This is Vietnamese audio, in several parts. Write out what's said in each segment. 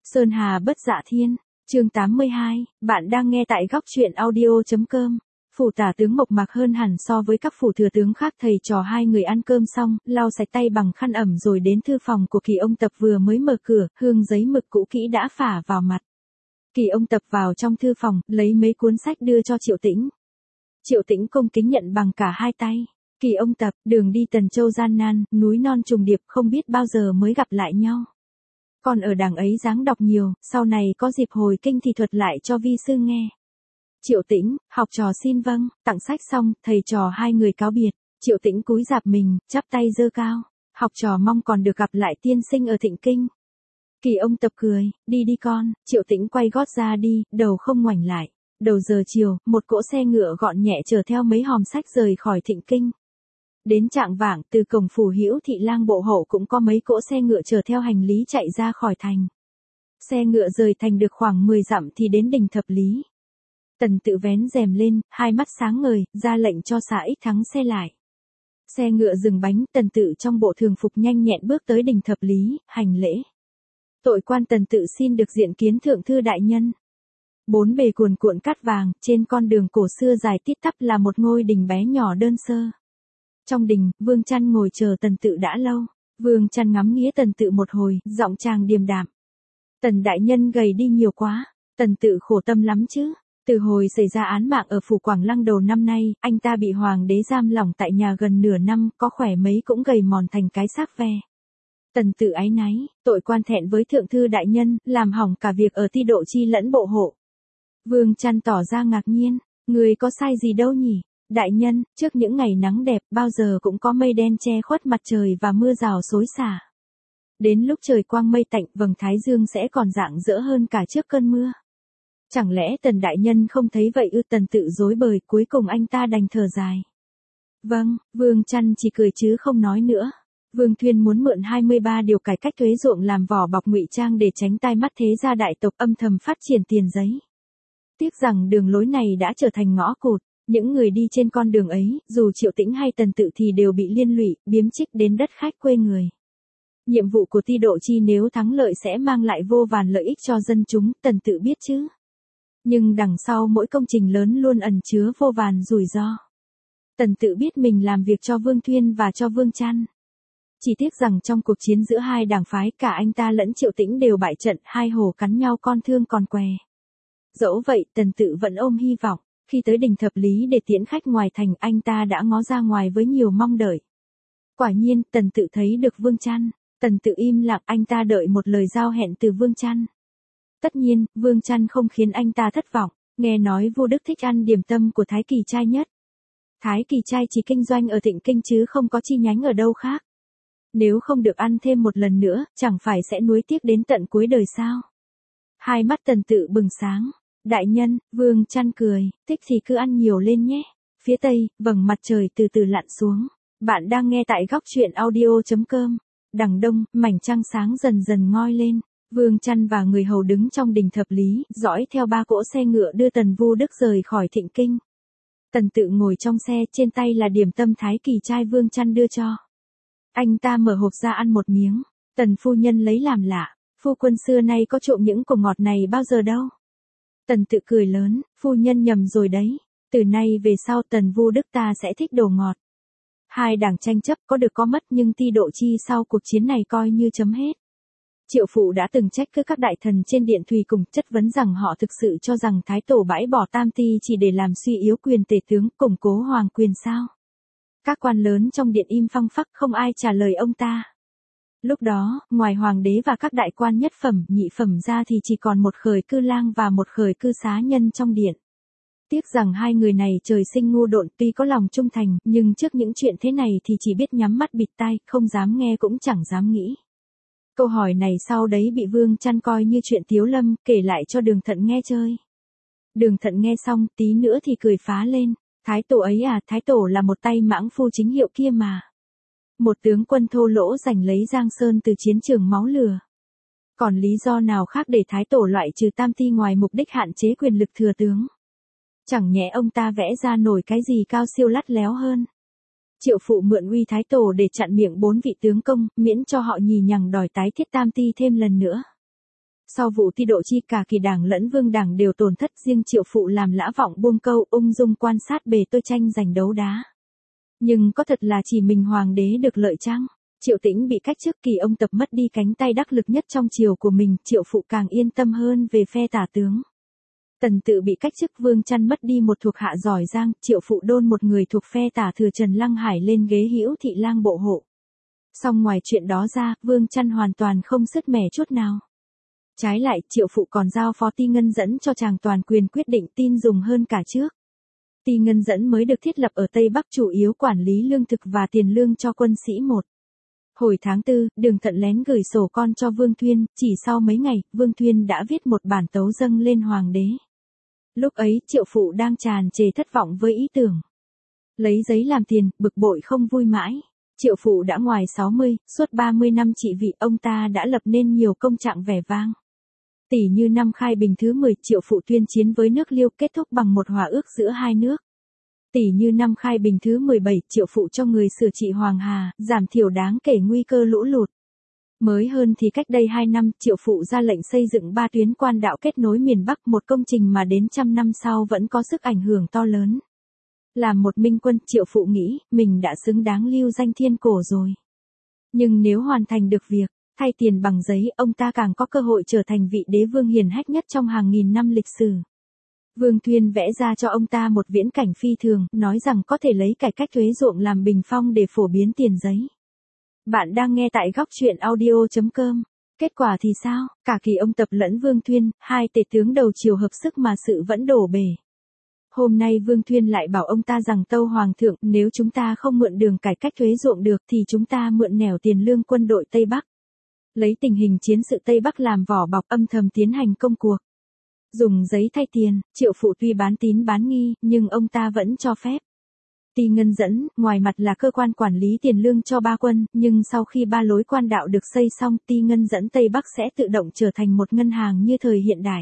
Sơn Hà bất dạ thiên, chương 82, bạn đang nghe tại góc truyện audio.com. Phủ tả tướng mộc mạc hơn hẳn so với các phủ thừa tướng khác. Thầy trò hai người ăn cơm xong, lau sạch tay bằng khăn ẩm rồi đến thư phòng của Kỳ ông Tập vừa mới mở cửa, hương giấy mực cũ kỹ đã phả vào mặt. Kỳ ông Tập vào trong thư phòng, lấy mấy cuốn sách đưa cho Triệu Tĩnh. Triệu Tĩnh cung kính nhận bằng cả hai tay. Kỳ ông Tập, đường đi Tần Châu gian nan, núi non trùng điệp, không biết bao giờ mới gặp lại nhau. Còn ở đằng ấy dáng đọc nhiều, sau này có dịp hồi kinh thì thuật lại cho vi sư nghe. Triệu Tĩnh, học trò xin vâng, tặng sách xong, thầy trò hai người cáo biệt. Triệu Tĩnh cúi rạp mình, chắp tay giơ cao. Học trò mong còn được gặp lại tiên sinh ở Thịnh Kinh. Kỳ ông Tập cười, đi đi con. Triệu Tĩnh quay gót ra đi, đầu không ngoảnh lại. Đầu giờ chiều, một cỗ xe ngựa gọn nhẹ chở theo mấy hòm sách rời khỏi Thịnh Kinh. Đến chạng vạng, từ cổng phủ Hữu Thị Lang bộ hậu cũng có mấy cỗ xe ngựa chở theo hành lý chạy ra khỏi thành. Xe ngựa rời thành được khoảng 10 dặm thì đến đình Thập Lý. Tần Tự vén rèm lên, hai mắt sáng ngời, ra lệnh cho xã Ích Thắng xe lại. Xe ngựa dừng bánh, Tần Tự trong bộ thường phục nhanh nhẹn bước tới đình Thập Lý, hành lễ. Tội quan Tần Tự xin được diện kiến thượng thư đại nhân. Bốn bề cuồn cuộn cát vàng, trên con đường cổ xưa dài tít tắp là một ngôi đình bé nhỏ đơn sơ. Trong đình, Vương Chăn ngồi chờ Tần Tự đã lâu. Vương Chăn ngắm nghía Tần Tự một hồi, giọng chàng điềm đạm. Tần đại nhân gầy đi nhiều quá. Tần Tự khổ tâm lắm chứ. Từ hồi xảy ra án mạng ở phủ Quảng Lăng đầu năm nay, anh ta bị hoàng đế giam lỏng tại nhà gần nửa năm, có khỏe mấy cũng gầy mòn thành cái xác ve. Tần Tự áy náy, tội quan thẹn với thượng thư đại nhân, làm hỏng cả việc ở Ti Độ Chi lẫn bộ hộ. Vương Chăn tỏ ra ngạc nhiên, người có sai gì đâu nhỉ? Đại nhân, trước những ngày nắng đẹp, bao giờ cũng có mây đen che khuất mặt trời và mưa rào xối xả. Đến lúc trời quang mây tạnh, vầng thái dương sẽ còn rạng rỡ hơn cả trước cơn mưa. Chẳng lẽ Tần đại nhân không thấy vậy ư? Tần Tự rối bời, cuối cùng anh ta đành thở dài. Vâng, Vương Chăn chỉ cười chứ không nói nữa. Vương Thuyên muốn mượn 23 điều cải cách thuế ruộng làm vỏ bọc ngụy trang để tránh tai mắt thế gia đại tộc âm thầm phát triển tiền giấy. Tiếc rằng đường lối này đã trở thành ngõ cụt. Những người đi trên con đường ấy, dù Triệu Tĩnh hay Tần Tự thì đều bị liên lụy, biếm trích đến đất khách quê người. Nhiệm vụ của Ti Độ Chi nếu thắng lợi sẽ mang lại vô vàn lợi ích cho dân chúng, Tần Tự biết chứ. Nhưng đằng sau mỗi công trình lớn luôn ẩn chứa vô vàn rủi ro. Tần Tự biết mình làm việc cho Vương Thuyên và cho Vương Chăn. Chỉ tiếc rằng trong cuộc chiến giữa hai đảng phái, cả anh ta lẫn Triệu Tĩnh đều bại trận, hai hổ cắn nhau con thương còn què. Dẫu vậy, Tần Tự vẫn ôm hy vọng. Khi tới đình Thập Lý để tiễn khách ngoài thành, anh ta đã ngó ra ngoài với nhiều mong đợi. Quả nhiên, Tần Tự thấy được Vương Chăn. Tần Tự im lặng, anh ta đợi một lời giao hẹn từ Vương Chăn. Tất nhiên, Vương Chăn không khiến anh ta thất vọng. Nghe nói vua Đức thích ăn điểm tâm của Thái Kỳ Trai nhất. Thái Kỳ Trai chỉ kinh doanh ở Thịnh Kinh chứ không có chi nhánh ở đâu khác. Nếu không được ăn thêm một lần nữa, chẳng phải sẽ nuối tiếc đến tận cuối đời sao? Hai mắt Tần Tự bừng sáng. Đại nhân, Vương Chăn cười, thích thì cứ ăn nhiều lên nhé. Phía tây, vầng mặt trời từ từ lặn xuống. Bạn đang nghe tại góc truyện audio.com. Đằng đông, mảnh trăng sáng dần dần ngoi lên. Vương Chăn và người hầu đứng trong đình Thập Lý, dõi theo ba cỗ xe ngựa đưa Tần Vu Đức rời khỏi Thịnh Kinh. Tần Tự ngồi trong xe, trên tay là điểm tâm Thái Kỳ Trai Vương Chăn đưa cho. Anh ta mở hộp ra ăn một miếng. Tần phu nhân lấy làm lạ, phu quân xưa nay có trộm những củ ngọt này bao giờ đâu. Tần Tự cười lớn, phu nhân nhầm rồi đấy. Từ nay về sau Tần Vu Đức ta sẽ thích đồ ngọt. Hai đảng tranh chấp có được có mất, nhưng Ti Độ Chi sau cuộc chiến này coi như chấm hết. Triệu Phụ đã từng trách cứ các đại thần trên điện Thùy cùng, chất vấn rằng họ thực sự cho rằng Thái Tổ bãi bỏ Tam Ti chỉ để làm suy yếu quyền tể tướng, củng cố hoàng quyền sao. Các quan lớn trong điện im phăng phắc, không ai trả lời ông ta. Lúc đó, ngoài hoàng đế và các đại quan nhất phẩm, nhị phẩm ra thì chỉ còn một khởi cư lang và một khởi cư xá nhân trong điện. Tiếc rằng hai người này trời sinh ngu độn, tuy có lòng trung thành, nhưng trước những chuyện thế này thì chỉ biết nhắm mắt bịt tai, không dám nghe cũng chẳng dám nghĩ. Câu hỏi này sau đấy bị Vương Chăn coi như chuyện tiếu lâm, kể lại cho Đường Thận nghe chơi. Đường Thận nghe xong, tí nữa thì cười phá lên. Thái Tổ ấy à, Thái Tổ là một tay mãng phu chính hiệu kia mà. Một tướng quân thô lỗ giành lấy Giang Sơn từ chiến trường máu lửa. Còn lý do nào khác để Thái Tổ loại trừ Tam Ti ngoài mục đích hạn chế quyền lực thừa tướng? Chẳng nhẽ ông ta vẽ ra nổi cái gì cao siêu lắt léo hơn? Triệu Phụ mượn uy Thái Tổ để chặn miệng 4 vị tướng công, miễn cho họ nhì nhằng đòi tái thiết Tam Ti thêm lần nữa. Sau vụ Ti Độ Chi cả Kỳ đảng lẫn Vương đảng đều tổn thất, riêng Triệu Phụ làm lã vọng buông câu, ung dung quan sát bề tôi tranh giành đấu đá. Nhưng có thật là chỉ mình hoàng đế được lợi chăng? Triệu Tĩnh bị cách chức, Kỳ ông Tập mất đi cánh tay đắc lực nhất trong triều của mình, Triệu Phụ càng yên tâm hơn về phe tả tướng. Tần Tự bị cách chức, Vương Chăn mất đi một thuộc hạ giỏi giang, Triệu Phụ đôn một người thuộc phe tả thừa Trần Lăng Hải lên ghế Hữu Thị Lang bộ hộ. Song ngoài chuyện đó ra, Vương Chăn hoàn toàn không sứt mẻ chút nào. Trái lại, Triệu Phụ còn giao phó Ti Ngân Dẫn cho chàng toàn quyền quyết định tin dùng hơn cả trước. Ti Ngân Dẫn mới được thiết lập ở Tây Bắc, chủ yếu quản lý lương thực và tiền lương cho quân sĩ một. Hồi tháng 4, Đường Thận lén gửi sổ con cho Vương Thuyên, chỉ sau mấy ngày, Vương Thuyên đã viết một bản tấu dâng lên hoàng đế. Lúc ấy, Triệu Phụ đang tràn trề thất vọng với ý tưởng lấy giấy làm tiền, bực bội không vui mãi. Triệu Phụ đã ngoài 60, suốt 30 năm trị vị, ông ta đã lập nên nhiều công trạng vẻ vang. Tỷ như năm Khai Bình thứ 10, Triệu Phụ tuyên chiến với nước Liêu, kết thúc bằng một hòa ước giữa hai nước. Tỷ như năm Khai Bình thứ 17, Triệu Phụ cho người sửa trị Hoàng Hà, giảm thiểu đáng kể nguy cơ lũ lụt. Mới hơn thì cách đây 2 năm, Triệu Phụ ra lệnh xây dựng 3 tuyến quan đạo kết nối miền Bắc, một công trình mà đến trăm năm sau vẫn có sức ảnh hưởng to lớn. Làm một minh quân, Triệu Phụ nghĩ, mình đã xứng đáng lưu danh thiên cổ rồi. Nhưng nếu hoàn thành được việc thay tiền bằng giấy, ông ta càng có cơ hội trở thành vị đế vương hiển hách nhất trong hàng nghìn năm lịch sử. Vương Thuyên vẽ ra cho ông ta một viễn cảnh phi thường, nói rằng có thể lấy cải cách thuế ruộng làm bình phong để phổ biến tiền giấy. Bạn đang nghe tại góc truyện audio.com. Kết quả thì sao? Cả Kỳ ông Tập lẫn Vương Thuyên, hai tể tướng đầu triều hợp sức mà sự vẫn đổ bể. Hôm nay Vương Thuyên lại bảo ông ta rằng tâu hoàng thượng, nếu chúng ta không mượn đường cải cách thuế ruộng được thì chúng ta mượn nẻo tiền lương quân đội Tây Bắc. Lấy tình hình chiến sự Tây Bắc làm vỏ bọc, âm thầm tiến hành công cuộc. Dùng giấy thay tiền, Triệu Phụ tuy bán tín bán nghi, nhưng ông ta vẫn cho phép. Ti Ngân Dẫn, ngoài mặt là cơ quan quản lý tiền lương cho ba quân, nhưng sau khi 3 lối quan đạo được xây xong, Ti Ngân Dẫn Tây Bắc sẽ tự động trở thành một ngân hàng như thời hiện đại.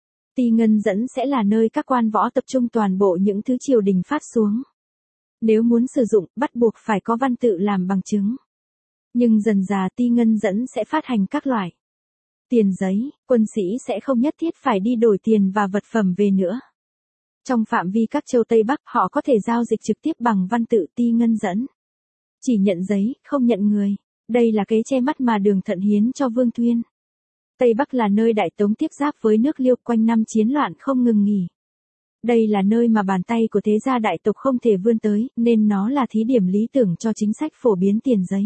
Ti Ngân Dẫn sẽ là nơi các quan võ tập trung toàn bộ những thứ triều đình phát xuống. Nếu muốn sử dụng, bắt buộc phải có văn tự làm bằng chứng. Nhưng dần dà Ti Ngân Dẫn sẽ phát hành các loại tiền giấy, quân sĩ sẽ không nhất thiết phải đi đổi tiền và vật phẩm về nữa. Trong phạm vi các châu Tây Bắc, họ có thể giao dịch trực tiếp bằng văn tự Ti Ngân Dẫn. Chỉ nhận giấy, không nhận người. Đây là kế che mắt mà Đường Thận hiến cho Vương Thuyên. Tây Bắc là nơi Đại Tống tiếp giáp với nước Liêu, quanh năm chiến loạn không ngừng nghỉ. Đây là nơi mà bàn tay của thế gia đại tộc không thể vươn tới, nên nó là thí điểm lý tưởng cho chính sách phổ biến tiền giấy.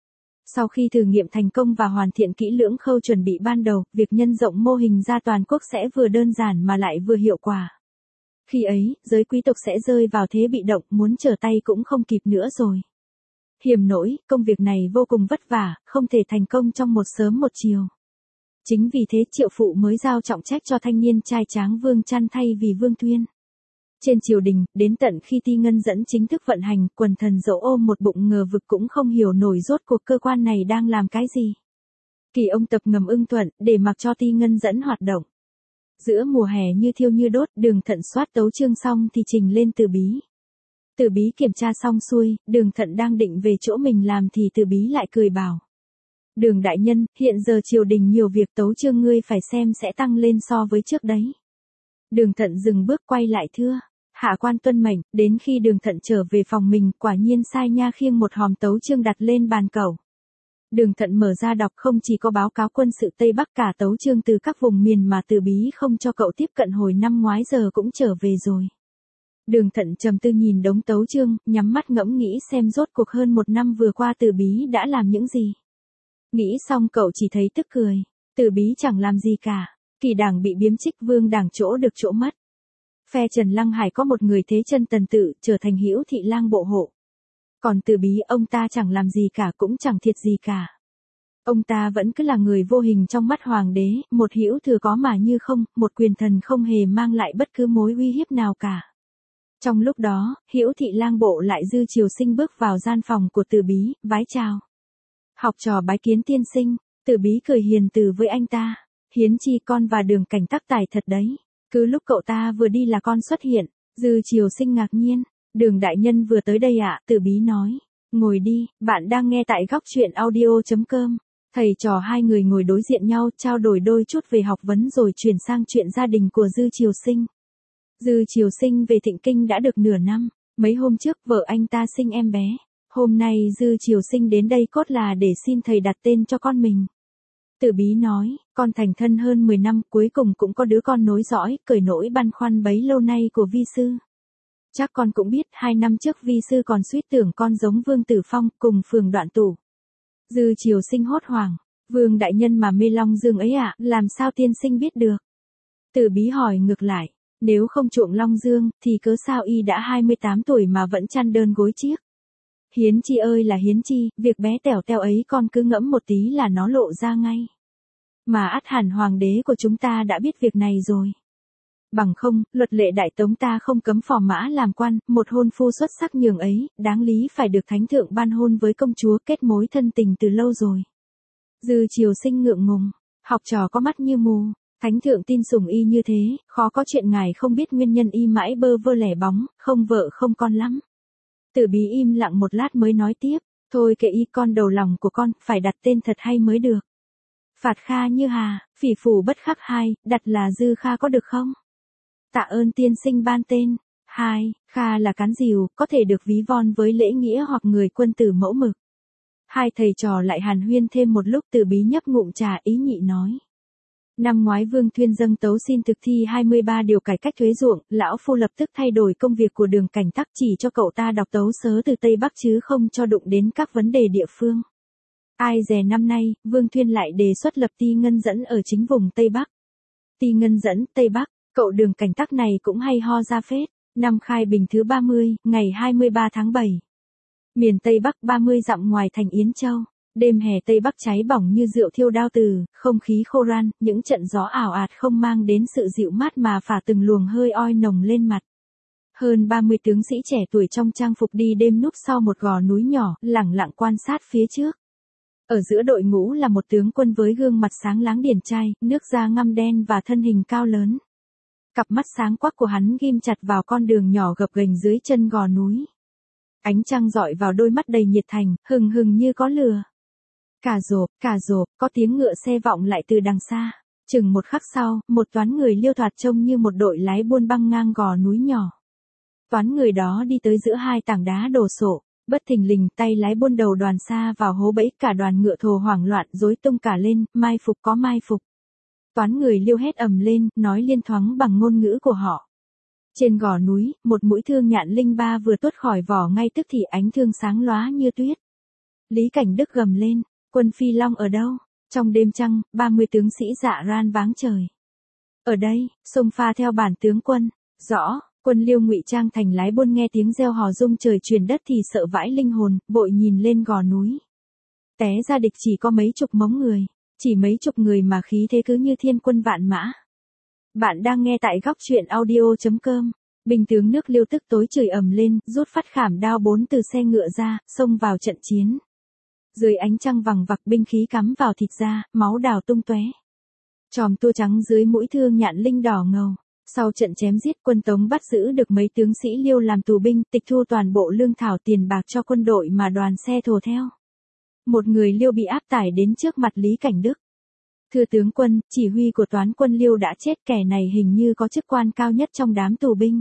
Sau khi thử nghiệm thành công và hoàn thiện kỹ lưỡng khâu chuẩn bị ban đầu, việc nhân rộng mô hình ra toàn quốc sẽ vừa đơn giản mà lại vừa hiệu quả. Khi ấy, giới quý tộc sẽ rơi vào thế bị động, muốn trở tay cũng không kịp nữa rồi. Hiểm nỗi, công việc này vô cùng vất vả, không thể thành công trong một sớm một chiều. Chính vì thế Triệu Phụ mới giao trọng trách cho thanh niên trai tráng Vương Chăn thay vì Vương Thuyên. Trên triều đình, đến tận khi Ti Ngân Dẫn chính thức vận hành, quần thần dẫu ôm một bụng ngờ vực cũng không hiểu nổi rốt cuộc cơ quan này đang làm cái gì. Kỳ ông Tập ngầm ưng thuận, để mặc cho Ti Ngân Dẫn hoạt động. Giữa mùa hè như thiêu như đốt, Đường Thận soát tấu chương xong thì trình lên Từ Bí. Từ Bí kiểm tra xong xuôi, Đường Thận đang định về chỗ mình làm thì Từ Bí lại cười bảo: Đường đại nhân, hiện giờ triều đình nhiều việc, tấu chương ngươi phải xem sẽ tăng lên so với trước đấy. Đường Thận dừng bước quay lại thưa: Hạ quan tuân mệnh. Đến khi Đường Thận trở về phòng mình, quả nhiên sai nha khiêng một hòm tấu chương đặt lên bàn cẩu. Đường Thận mở ra đọc, không chỉ có báo cáo quân sự Tây Bắc, cả tấu chương từ các vùng miền mà Từ Bí không cho cậu tiếp cận hồi năm ngoái giờ cũng trở về rồi. Đường Thận trầm tư nhìn đống tấu chương, nhắm mắt ngẫm nghĩ xem rốt cuộc hơn một năm vừa qua Từ Bí đã làm những gì. Nghĩ xong cậu chỉ thấy tức cười. Từ Bí chẳng làm gì cả. Kỳ đảng bị biếm trích, Vương đảng chỗ được chỗ mất. Phe Trần Lăng Hải có một người thế chân Tần Tự, trở thành Hữu Thị Lang bộ hộ. Còn Từ Bí, ông ta chẳng làm gì cả, cũng chẳng thiệt gì cả. Ông ta vẫn cứ là người vô hình trong mắt hoàng đế, một hữu thừa có mà như không, một quyền thần không hề mang lại bất cứ mối uy hiếp nào cả. Trong lúc đó, Hữu Thị Lang bộ lại Dư Triều Sinh bước vào gian phòng của Từ Bí, vái chào. Học trò bái kiến tiên sinh. Từ Bí cười hiền từ với anh ta. Hiến chi, con và Đường Cảnh tác tài thật đấy. Cứ lúc cậu ta vừa đi là con xuất hiện. Dư Triều Sinh ngạc nhiên. Đường đại nhân vừa tới đây ạ, Từ Bí nói. Ngồi đi, bạn đang nghe tại góc truyện audio.com. Thầy trò hai người ngồi đối diện nhau trao đổi đôi chút về học vấn rồi chuyển sang chuyện gia đình của Dư Triều Sinh. Dư Triều Sinh về Thịnh Kinh đã được nửa năm, mấy hôm trước vợ anh ta sinh em bé. Hôm nay Dư Triều Sinh đến đây cốt là để xin thầy đặt tên cho con mình. Tử Bí nói, con thành thân hơn 10 năm cuối cùng cũng có đứa con nối dõi, cởi nỗi băn khoăn bấy lâu nay của vi sư. Chắc con cũng biết 2 năm trước vi sư còn suýt tưởng con giống Vương Tử Phong cùng Phường Đoạn Tủ. Dư Triều Sinh hốt hoảng, Vương đại nhân mà mê Long Dương ấy ạ, làm sao tiên sinh biết được? Tử Bí hỏi ngược lại, nếu không chuộng Long Dương thì cớ sao y đã 28 tuổi mà vẫn chăn đơn gối chiếc? Hiến chi ơi là hiến chi, việc bé tẻo teo ấy con cứ ngẫm một tí là nó lộ ra ngay. Mà ắt hẳn hoàng đế của chúng ta đã biết việc này rồi. Bằng không, luật lệ Đại Tống ta không cấm phò mã làm quan, một hôn phu xuất sắc nhường ấy, đáng lý phải được thánh thượng ban hôn với công chúa kết mối thân tình từ lâu rồi. Dư Triều Sinh ngượng ngùng, học trò có mắt như mù, thánh thượng tin sủng y như thế, khó có chuyện ngài không biết nguyên nhân y mãi bơ vơ lẻ bóng, không vợ không con lắm. Tử Bí im lặng một lát mới nói tiếp, thôi kệ y, con đầu lòng của con, phải đặt tên thật hay mới được. Phạt Kha như Hà, phỉ phủ bất khắc hai, đặt là Dư Kha có được không? Tạ ơn tiên sinh ban tên. 2. Kha là cán dìu, có thể được ví von với lễ nghĩa hoặc người quân tử mẫu mực. Hai thầy trò lại hàn huyên thêm một lúc. Tử Bí nhấp ngụm trà ý nhị nói. Năm ngoái Vương Thuyên dâng tấu xin thực thi 23 điều cải cách thuế ruộng, lão phu lập tức thay đổi công việc của Đường Cảnh Tắc chỉ cho cậu ta đọc tấu sớ từ Tây Bắc chứ không cho đụng đến các vấn đề địa phương. Ai dè năm nay, Vương Thuyên lại đề xuất lập ty ngân dẫn ở chính vùng Tây Bắc. Ty ngân dẫn, Tây Bắc, cậu Đường Cảnh Tắc này cũng hay ho ra phết. Năm Khai Bình thứ 30, ngày 23 tháng 7. Miền Tây Bắc 30 dặm ngoài thành Yến Châu. Đêm hè Tây Bắc cháy bỏng như rượu thiêu đao từ, không khí khô ran, những trận gió ảo ạt không mang đến sự dịu mát mà phả từng luồng hơi oi nồng lên mặt. Hơn 30 tướng sĩ trẻ tuổi trong trang phục đi đêm núp sau một gò núi nhỏ, lẳng lặng quan sát phía trước. Ở giữa đội ngũ là một tướng quân với gương mặt sáng láng điển trai, nước da ngăm đen và thân hình cao lớn. Cặp mắt sáng quắc của hắn ghim chặt vào con đường nhỏ gập ghềnh dưới chân gò núi. Ánh trăng rọi vào đôi mắt đầy nhiệt thành, hừng hừng như có lửa. Cà rộp, có tiếng ngựa xe vọng lại từ đằng xa. Chừng một khắc sau, một toán người liêu thoạt trông như một đội lái buôn băng ngang gò núi nhỏ. Toán người đó đi tới giữa hai tảng đá đổ sộ, bất thình lình tay lái buôn đầu đoàn xa vào hố bẫy, cả đoàn ngựa thồ hoảng loạn rối tung cả lên, mai phục có mai phục. Toán người liêu hét ầm lên, nói liên thoáng bằng ngôn ngữ của họ. Trên gò núi, một mũi thương nhạn linh ba vừa tuốt khỏi vỏ ngay tức thì ánh thương sáng lóa như tuyết. Lý Cảnh Đức gầm lên, quân Phi Long ở đâu? Trong đêm trăng, 30 tướng sĩ dạ ran váng trời. Ở đây, xông pha theo bản tướng quân. Rõ, quân Liêu ngụy trang thành lái buôn nghe tiếng reo hò rung trời truyền đất thì sợ vãi linh hồn, vội nhìn lên gò núi. Té ra địch chỉ có mấy chục mống người, chỉ mấy chục người mà khí thế cứ như thiên quân vạn mã. Bạn đang nghe tại góc truyện audio.com. Binh tướng nước Liêu tức tối chửi ầm lên, rút phát khảm đao 4 từ xe ngựa ra, xông vào trận chiến. Dưới ánh trăng vằng vặc binh khí cắm vào thịt da, máu đào tung tóe. Chòm tua trắng dưới mũi thương nhạn linh đỏ ngầu. Sau trận chém giết, quân Tống bắt giữ được mấy tướng sĩ Liêu làm tù binh, tịch thu toàn bộ lương thảo tiền bạc cho quân đội mà đoàn xe thồ theo. Một người Liêu bị áp tải đến trước mặt Lý Cảnh Đức. Thưa tướng quân, chỉ huy của toán quân Liêu đã chết, kẻ này hình như có chức quan cao nhất trong đám tù binh.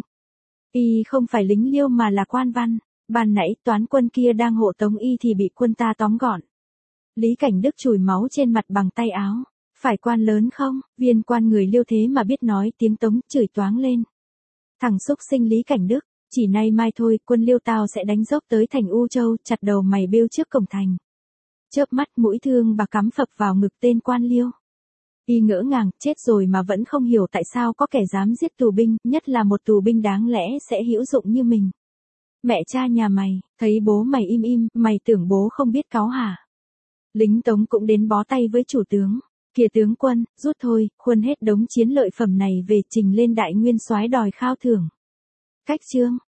Y không phải lính Liêu mà là quan văn. Ban nãy toán quân kia đang hộ tống y thì bị quân ta tóm gọn. Lý Cảnh Đức chùi máu trên mặt bằng tay áo. Phải quan lớn không? Viên quan người Liêu thế mà biết nói tiếng Tống, chửi toáng lên. Thằng xúc sinh Lý Cảnh Đức, chỉ nay mai thôi quân Liêu tao sẽ đánh dốc tới thành U Châu, chặt đầu mày bêu trước cổng thành. Chớp mắt mũi thương bà cắm phập vào ngực tên quan Liêu. Y ngỡ ngàng, chết rồi mà vẫn không hiểu tại sao có kẻ dám giết tù binh, nhất là một tù binh đáng lẽ sẽ hữu dụng như mình. Mẹ cha nhà mày, thấy bố mày im im, mày tưởng bố không biết cáu hả? Lính Tống cũng đến bó tay với chủ tướng. Kìa tướng quân, rút thôi, khuân hết đống chiến lợi phẩm này về trình lên đại nguyên soái đòi khao thưởng. Cách chương.